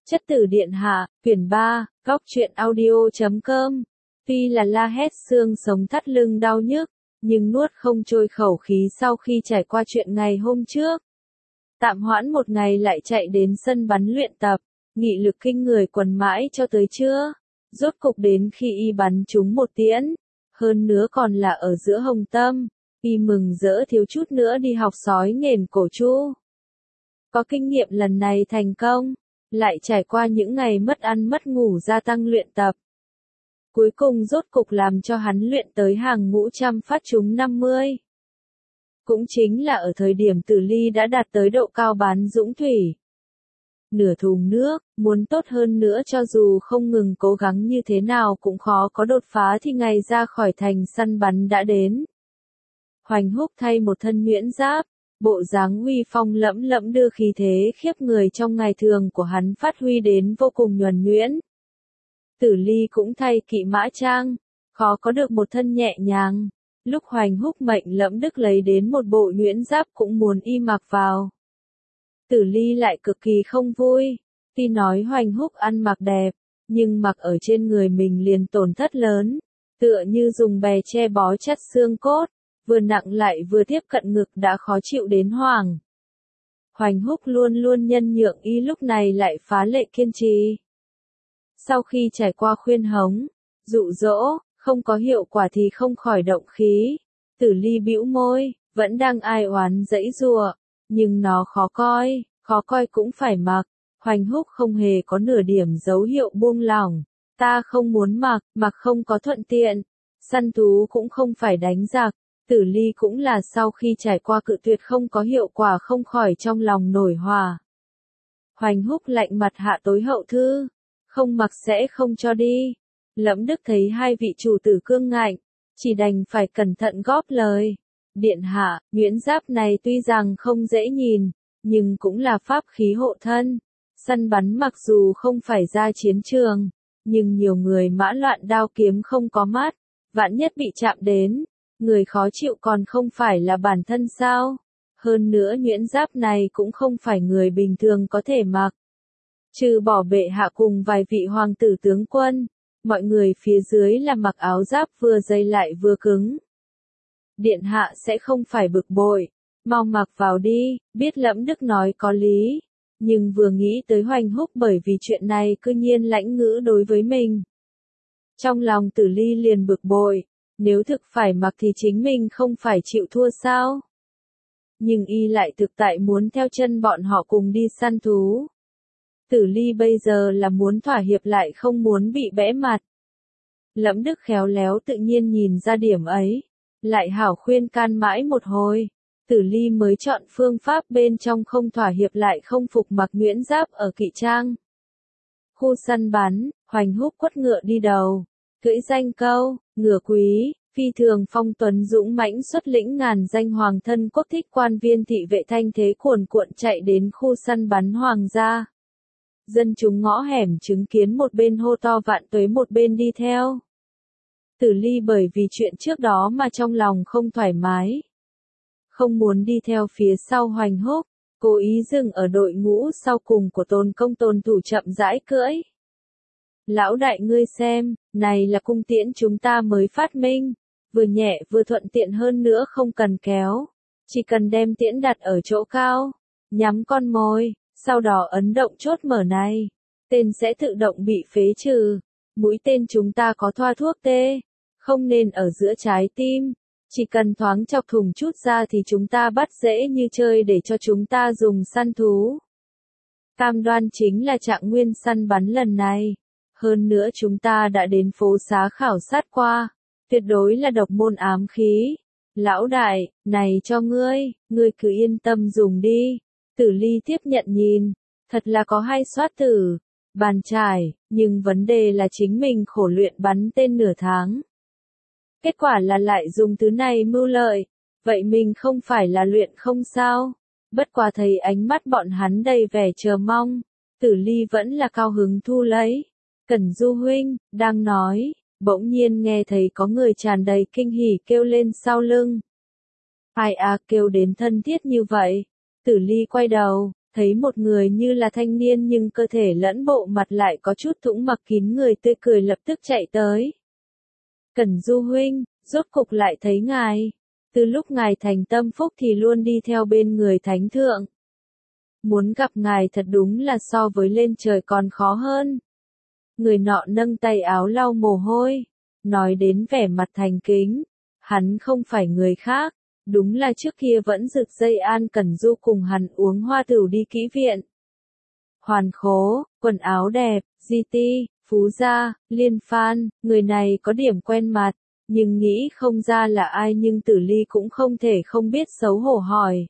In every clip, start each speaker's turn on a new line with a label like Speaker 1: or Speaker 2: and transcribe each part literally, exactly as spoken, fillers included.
Speaker 1: Chất tử điện hạ, quyển ba, góc truyện audio chấm com. Tuy là la hét xương sống thắt lưng đau nhức, nhưng nuốt không trôi khẩu khí sau khi trải qua chuyện ngày hôm trước. Tạm hoãn một ngày lại chạy đến sân bắn luyện tập, nghị lực kinh người quần mãi cho tới trưa. Rốt cục đến khi y bắn trúng một tiễn, hơn nữa còn là ở giữa hồng tâm, y mừng rỡ thiếu chút nữa đi học sói nghển cổ chu. Có kinh nghiệm lần này thành công, lại trải qua những ngày mất ăn mất ngủ gia tăng luyện tập. Cuối cùng rốt cục làm cho hắn luyện tới hàng ngũ trăm phát trúng năm mươi. Cũng chính là ở thời điểm Tử Ly đã đạt tới độ cao bán dũng thủy. Nửa thùng nước, muốn tốt hơn nữa cho dù không ngừng cố gắng như thế nào cũng khó có đột phá thì ngày ra khỏi thành săn bắn đã đến. Hoành Húc thay một thân nhuyễn giáp, bộ dáng uy phong lẫm lẫm đưa khí thế khiếp người trong ngày thường của hắn phát huy đến vô cùng nhuần nhuyễn. Tử Ly cũng thay kỵ mã trang, khó có được một thân nhẹ nhàng. Lúc Hoành Húc mệnh lẫm đức lấy đến một bộ nhuyễn giáp cũng muốn y mặc vào. Tử Ly lại cực kỳ không vui, tuy nói Hoành Húc ăn mặc đẹp, nhưng mặc ở trên người mình liền tổn thất lớn, tựa như dùng bè che bó chặt xương cốt, vừa nặng lại vừa tiếp cận ngực đã khó chịu đến hoảng. Hoành Húc luôn luôn nhân nhượng y lúc này lại phá lệ kiên trì. Sau khi trải qua khuyên hống, dụ dỗ, không có hiệu quả thì không khỏi động khí. Tử Ly bĩu môi, vẫn đang ai oán dãy giụa, nhưng nó khó coi, khó coi cũng phải mặc. Hoành Húc không hề có nửa điểm dấu hiệu buông lỏng. Ta không muốn mặc, mặc không có thuận tiện. Săn thú cũng không phải đánh giặc. Tử Ly cũng là sau khi trải qua cự tuyệt không có hiệu quả không khỏi trong lòng nổi hỏa. Hoành Húc lạnh mặt hạ tối hậu thư. Không mặc sẽ không cho đi. Lẫm Đức thấy hai vị chủ tử cương ngạnh, chỉ đành phải cẩn thận góp lời. Điện hạ, nhuyễn giáp này tuy rằng không dễ nhìn, nhưng cũng là pháp khí hộ thân. Săn bắn mặc dù không phải ra chiến trường, nhưng nhiều người mã loạn đao kiếm không có mắt, vạn nhất bị chạm đến, người khó chịu còn không phải là bản thân sao. Hơn nữa nhuyễn giáp này cũng không phải người bình thường có thể mặc. Trừ bỏ bệ hạ cùng vài vị hoàng tử tướng quân, mọi người phía dưới là mặc áo giáp vừa dày lại vừa cứng. Điện hạ sẽ không phải bực bội, mau mặc vào đi, biết Lẫm Đức nói có lý, nhưng vừa nghĩ tới Hoành Húc bởi vì chuyện này cư nhiên lãnh ngữ đối với mình. Trong lòng Tử Ly liền bực bội, nếu thực phải mặc thì chính mình không phải chịu thua sao? Nhưng y lại thực tại muốn theo chân bọn họ cùng đi săn thú. Tử Ly bây giờ là muốn thỏa hiệp lại không muốn bị bẽ mặt. Lẫm Đức khéo léo tự nhiên nhìn ra điểm ấy, lại hảo khuyên can mãi một hồi. Tử Ly mới chọn phương pháp bên trong không thỏa hiệp lại không phục mặc nhuyễn giáp ở kỵ trang. Khu săn bắn, Hoành Húc quất ngựa đi đầu, cưỡi danh câu, ngựa quý, phi thường phong tuấn dũng mãnh xuất lĩnh ngàn danh hoàng thân quốc thích quan viên thị vệ thanh thế cuồn cuộn chạy đến khu săn bắn hoàng gia. Dân chúng ngõ hẻm chứng kiến một bên hô to vạn tuế một bên đi theo. Tử Ly bởi vì chuyện trước đó mà trong lòng không thoải mái. Không muốn đi theo phía sau Hoành Húc, cố ý dừng ở đội ngũ sau cùng của Tôn Công Tôn Thủ chậm rãi cưỡi. Lão đại ngươi xem, này là cung tiễn chúng ta mới phát minh, vừa nhẹ vừa thuận tiện hơn nữa không cần kéo, chỉ cần đem tiễn đặt ở chỗ cao, nhắm con mồi, sau đó ấn động chốt mở này, tên sẽ tự động bị phế trừ. Mũi tên chúng ta có thoa thuốc tê, không nên ở giữa trái tim, chỉ cần thoáng chọc thùng chút ra thì chúng ta bắt dễ như chơi để cho chúng ta dùng săn thú. Cam đoan chính là trạng nguyên săn bắn lần này. Hơn nữa chúng ta đã đến phố xá khảo sát qua, tuyệt đối là độc môn ám khí. Lão đại, này cho ngươi, ngươi cứ yên tâm dùng đi. Tử Ly tiếp nhận nhìn, thật là có hay soát tử, bàn trải, nhưng vấn đề là chính mình khổ luyện bắn tên nửa tháng. Kết quả là lại dùng thứ này mưu lợi, vậy mình không phải là luyện không sao? Bất quá thấy ánh mắt bọn hắn đầy vẻ chờ mong, Tử Ly vẫn là cao hứng thu lấy. Cẩn Du huynh, đang nói, bỗng nhiên nghe thấy có người tràn đầy kinh hỉ kêu lên sau lưng. Ai à kêu đến thân thiết như vậy? Tử Ly quay đầu, thấy một người như là thanh niên nhưng cơ thể lẫn bộ mặt lại có chút thủng mặc kín người tươi cười lập tức chạy tới. Cẩn Du huynh, rốt cục lại thấy ngài. Từ lúc ngài thành tâm phúc thì luôn đi theo bên người thánh thượng. Muốn gặp ngài thật đúng là so với lên trời còn khó hơn. Người nọ nâng tay áo lau mồ hôi, nói đến vẻ mặt thành kính. Hắn không phải người khác, đúng là trước kia vẫn rực dây An Cẩn Du cùng hắn uống hoa tửu đi kỹ viện. Hoàn Khố, quần áo đẹp, Di Ti, Phú Gia, Liên Phan, người này có điểm quen mặt, nhưng nghĩ không ra là ai nhưng Tử Ly cũng không thể không biết xấu hổ hỏi.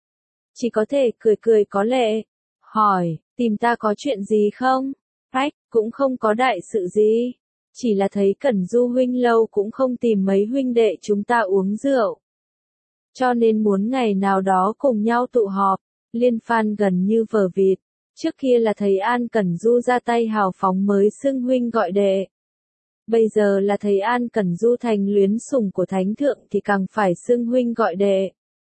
Speaker 1: Chỉ có thể cười cười có lệ, hỏi, tìm ta có chuyện gì không? Ách, cũng không có đại sự gì. Chỉ là thấy Cẩn Du huynh lâu cũng không tìm mấy huynh đệ chúng ta uống rượu. Cho nên muốn ngày nào đó cùng nhau tụ họp. Liên Phan gần như vờ vịt. Trước kia là thấy An Cẩn Du ra tay hào phóng mới xưng huynh gọi đệ. Bây giờ là thấy An Cẩn Du thành luyến sủng của thánh thượng thì càng phải xưng huynh gọi đệ.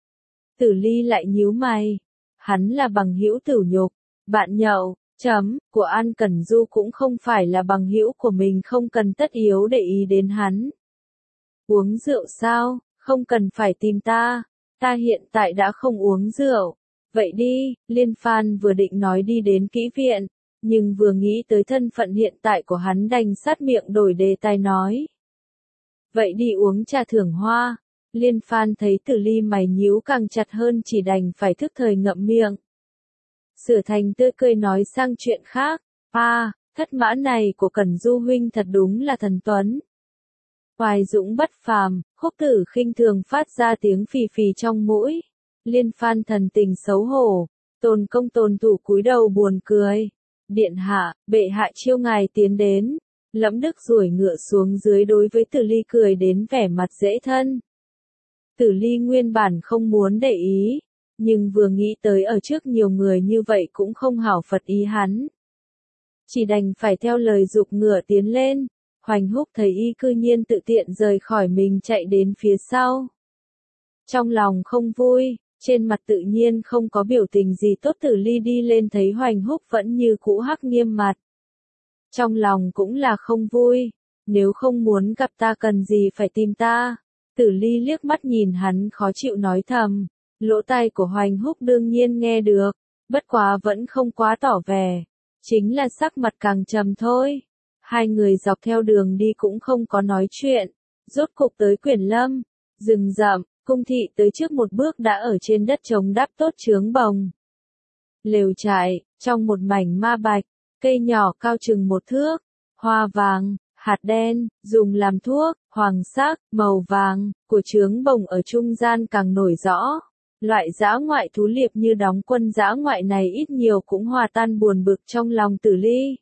Speaker 1: Tử Ly lại nhíu mày. Hắn là bằng hữu Tử Nhục, bạn nhậu, chấm, của An Cẩn Du cũng không phải là bằng hữu của mình, không cần tất yếu để ý đến hắn. Uống rượu sao, không cần phải tìm ta, ta hiện tại đã không uống rượu. Vậy đi, Liên Phan vừa định nói đi đến kỹ viện, nhưng vừa nghĩ tới thân phận hiện tại của hắn đành sát miệng đổi đề tài nói. Vậy đi uống trà thưởng hoa. Liên Phan thấy Tử Ly mày nhíu càng chặt hơn chỉ đành phải thức thời ngậm miệng. Sửa thành tươi cười nói sang chuyện khác. À, thất mã này của Cẩn Du huynh thật đúng là thần tuấn. Hoài dũng bất phàm, Khúc Tử khinh thường phát ra tiếng phì phì trong mũi. Liên Phan thần tình xấu hổ, Tôn Công Tôn Thủ cúi đầu buồn cười. Điện hạ, bệ hạ chiêu ngài tiến đến. Lẫm Đức duỗi ngựa xuống dưới đối với Tử Ly cười đến vẻ mặt dễ thân. Tử Ly nguyên bản không muốn để ý, nhưng vừa nghĩ tới ở trước nhiều người như vậy cũng không hảo phật ý hắn. Chỉ đành phải theo lời giục ngựa tiến lên. Hoành Húc thấy y cư nhiên tự tiện rời khỏi mình chạy đến phía sau. Trong lòng không vui, trên mặt tự nhiên không có biểu tình gì tốt. Tử Ly đi lên thấy Hoành Húc vẫn như cũ hắc nghiêm mặt. Trong lòng cũng là không vui, nếu không muốn gặp ta cần gì phải tìm ta. Tử Ly liếc mắt nhìn hắn khó chịu nói thầm, lỗ tai của Hoành Húc đương nhiên nghe được, bất quá vẫn không quá tỏ vẻ, chính là sắc mặt càng trầm thôi. Hai người dọc theo đường đi cũng không có nói chuyện, rốt cục tới Quyển Lâm, rừng rậm, cung thị tới trước một bước đã ở trên đất trống đắp tốt chướng bồng. Lều trại, trong một mảnh ma bạch, cây nhỏ cao chừng một thước, hoa vàng, hạt đen, dùng làm thuốc, hoàng sắc, màu vàng, của chướng bồng ở trung gian càng nổi rõ. Loại dã ngoại thú liệp như đóng quân dã ngoại này ít nhiều cũng hòa tan buồn bực trong lòng Tử Ly.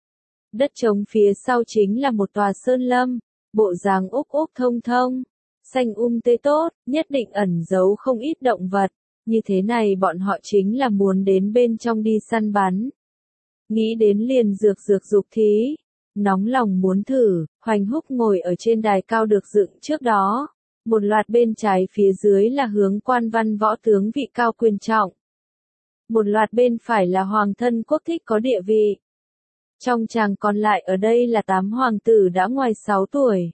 Speaker 1: Đất trống phía sau chính là một tòa sơn lâm, bộ dáng úc úc thông thông, xanh um tươi tốt, nhất định ẩn giấu không ít động vật. Như thế này bọn họ chính là muốn đến bên trong đi săn bắn. Nghĩ đến liền dược dược dục thí. Nóng lòng muốn thử, Hoành Húc ngồi ở trên đài cao được dựng trước đó. Một loạt bên trái phía dưới là hướng quan văn võ tướng vị cao quyền trọng. Một loạt bên phải là hoàng thân quốc thích có địa vị. Trong chàng còn lại ở đây là tám hoàng tử đã ngoài sáu tuổi.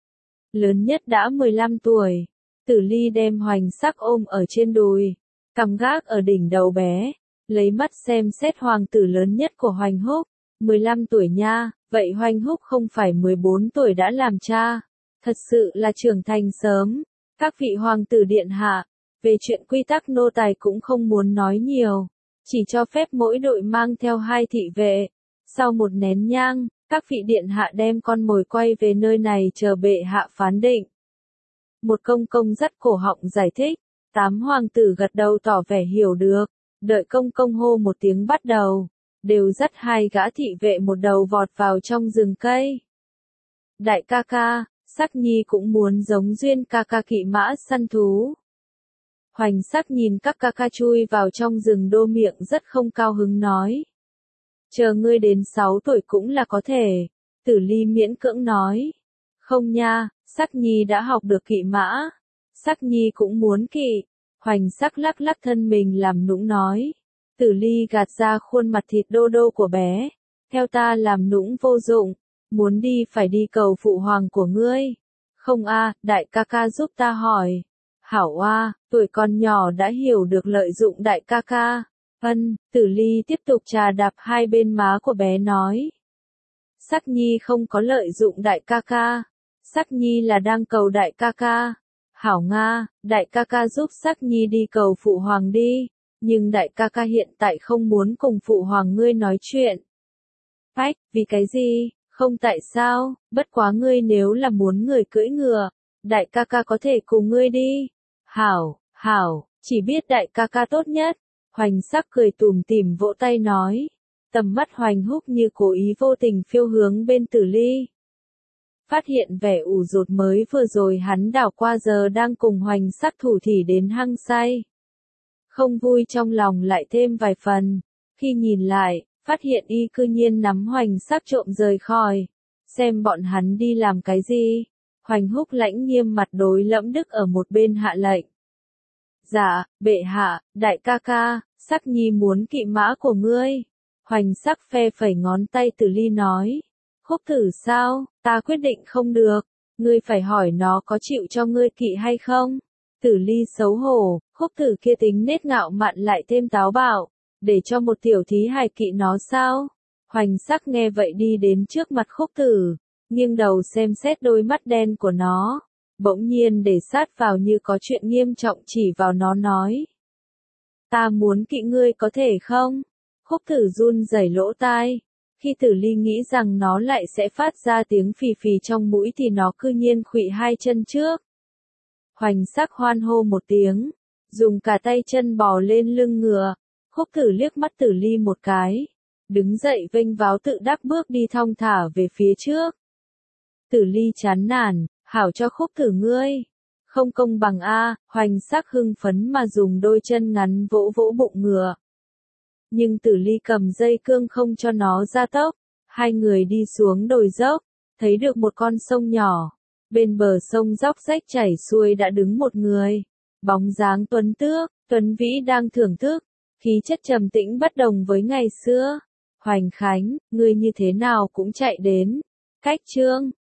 Speaker 1: Lớn nhất đã mười lăm tuổi. Tử Ly đem Hoành Sắc ôm ở trên đùi, cằm gác ở đỉnh đầu bé, lấy mắt xem xét hoàng tử lớn nhất của Hoành Húc. mười lăm tuổi nha, vậy Hoành Húc không phải mười bốn tuổi đã làm cha. Thật sự là trưởng thành sớm. Các vị hoàng tử điện hạ, về chuyện quy tắc nô tài cũng không muốn nói nhiều. Chỉ cho phép mỗi đội mang theo hai thị vệ. Sau một nén nhang, các vị điện hạ đem con mồi quay về nơi này chờ bệ hạ phán định. Một công công dắt cổ họng giải thích. Tám hoàng tử gật đầu tỏ vẻ hiểu được. Đợi công công hô một tiếng bắt đầu. Đều dắt hai gã thị vệ một đầu vọt vào trong rừng cây. Đại ca ca, Sắc Nhi cũng muốn giống Duyên ca ca kỵ mã săn thú. Hoành Sắc nhìn các ca ca chui vào trong rừng đô miệng rất không cao hứng nói. Chờ ngươi đến sáu tuổi cũng là có thể. Tử Ly miễn cưỡng nói. Không nha, Sắc Nhi đã học được kỵ mã. Sắc Nhi cũng muốn kỵ. Hoành Sắc lắc lắc thân mình làm nũng nói. Tử Ly gạt ra khuôn mặt thịt đô đô của bé. Theo ta làm nũng vô dụng. Muốn đi phải đi cầu phụ hoàng của ngươi. Không a, đại ca ca giúp ta hỏi. Hảo a, tuổi còn nhỏ đã hiểu được lợi dụng đại ca ca. Ân, Tử Ly tiếp tục trà đạp hai bên má của bé nói. Sắc Nhi không có lợi dụng đại ca ca. Sắc Nhi là đang cầu đại ca ca. Hảo Nga, đại ca ca giúp Sắc Nhi đi cầu phụ hoàng đi. Nhưng đại ca ca hiện tại không muốn cùng phụ hoàng ngươi nói chuyện. Ách, vì cái gì? Không tại sao, bất quá ngươi nếu là muốn người cưỡi ngựa, đại ca ca có thể cùng ngươi đi. Hảo, hảo, chỉ biết đại ca ca tốt nhất. Hoành Sắc cười tủm tỉm vỗ tay nói. Tầm mắt Hoành Húc như cố ý vô tình phiêu hướng bên Tử Ly. Phát hiện vẻ ủ rột mới vừa rồi hắn đảo qua giờ đang cùng Hoành Sắc thủ thỉ đến hăng say. Không vui trong lòng lại thêm vài phần. Khi nhìn lại, phát hiện y cư nhiên nắm Hoành Sắc trộm rời khỏi. Xem bọn hắn đi làm cái gì. Hoành Húc lãnh nghiêm mặt đối Lẫm Đức ở một bên hạ lệnh. Dạ, bệ hạ, đại ca ca, Sắc Nhi muốn kỵ mã của ngươi. Hoành Sắc phe phẩy ngón tay Tử Ly nói. Khúc Tử sao, ta quyết định không được, ngươi phải hỏi nó có chịu cho ngươi kỵ hay không. Tử Ly xấu hổ, Khúc Tử kia tính nết ngạo mạn lại thêm táo bạo, để cho một tiểu thí hài kỵ nó sao. Hoành Sắc nghe vậy đi đến trước mặt Khúc Tử, nghiêng đầu xem xét đôi mắt đen của nó, bỗng nhiên để sát vào như có chuyện nghiêm trọng chỉ vào nó nói. Ta muốn kỵ ngươi có thể không? Khúc Tử run rẩy lỗ tai. Khi Tử Ly nghĩ rằng nó lại sẽ phát ra tiếng phì phì trong mũi thì nó cư nhiên khuỵu hai chân trước. Hoành Sắc hoan hô một tiếng, dùng cả tay chân bò lên lưng ngựa. Khúc Tử liếc mắt Tử Ly một cái, đứng dậy vênh váo tự đắc bước đi thong thả về phía trước. Tử Ly chán nản, hảo cho Khúc Tử ngươi. Không công bằng a, Hoành Sắc hưng phấn mà dùng đôi chân ngắn vỗ vỗ bụng ngựa. Nhưng Tử Ly cầm dây cương không cho nó ra tốc. Hai người đi xuống đồi dốc, thấy được một con sông nhỏ. Bên bờ sông dốc rách chảy xuôi đã đứng một người. Bóng dáng tuấn tước, Tuấn Vĩ đang thưởng thức. Khí chất trầm tĩnh bất đồng với ngày xưa. Hoành Khánh, ngươi như thế nào cũng chạy đến. Cách Trương,